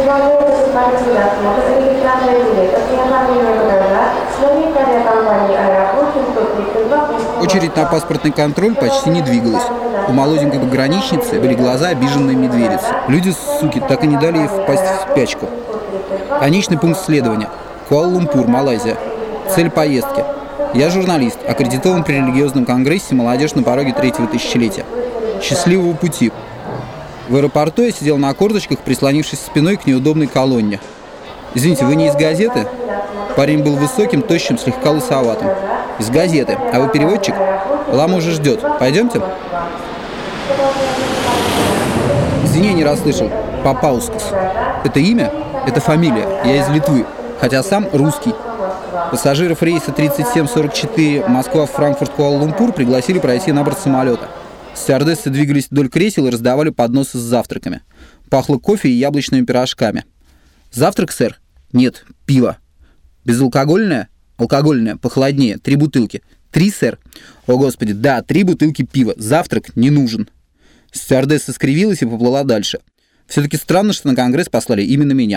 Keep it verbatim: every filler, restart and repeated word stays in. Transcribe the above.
Sebagai partisipasi, registrasi билетов неоформленного труда, следовательно, компании «Аэропорт» untuk Очередь на паспортный контроль почти не двигалась. У молоденькой пограничницы были глаза обиженной медведицы. Люди, суки, так и не дали ей впасть в спячку. Конечный пункт следования. Куала-Лумпур, Малайзия. Цель поездки. Я журналист, аккредитован при религиозном конгрессе «Молодежь на пороге третьего тысячелетия». Счастливого пути. В аэропорту я сидел на корточках, прислонившись спиной к неудобной колонне. Извините, вы не из газеты? Парень был высоким, тощим, слегка лысоватым. Из газеты. А вы переводчик? Лама уже ждет. Пойдемте? Извини, я не расслышал. Папаускас. Это имя? Это фамилия. Я из Литвы. Хотя сам русский. Пассажиров рейса тридцать семь сорок четыре Москва-Франкфурт-Куала-Лумпур пригласили пройти на борт самолета. Стюардессы двигались вдоль кресел и раздавали подносы с завтраками. Пахло кофе и яблочными пирожками. «Завтрак, сэр?» «Нет, пиво». «Безалкогольное?» «Алкогольное, похолоднее, три бутылки». «Три, сэр?» «О, господи, да, три бутылки пива. Завтрак не нужен». Стюардесса скривилась и поплыла дальше. Все-таки странно, что на конгресс послали именно меня.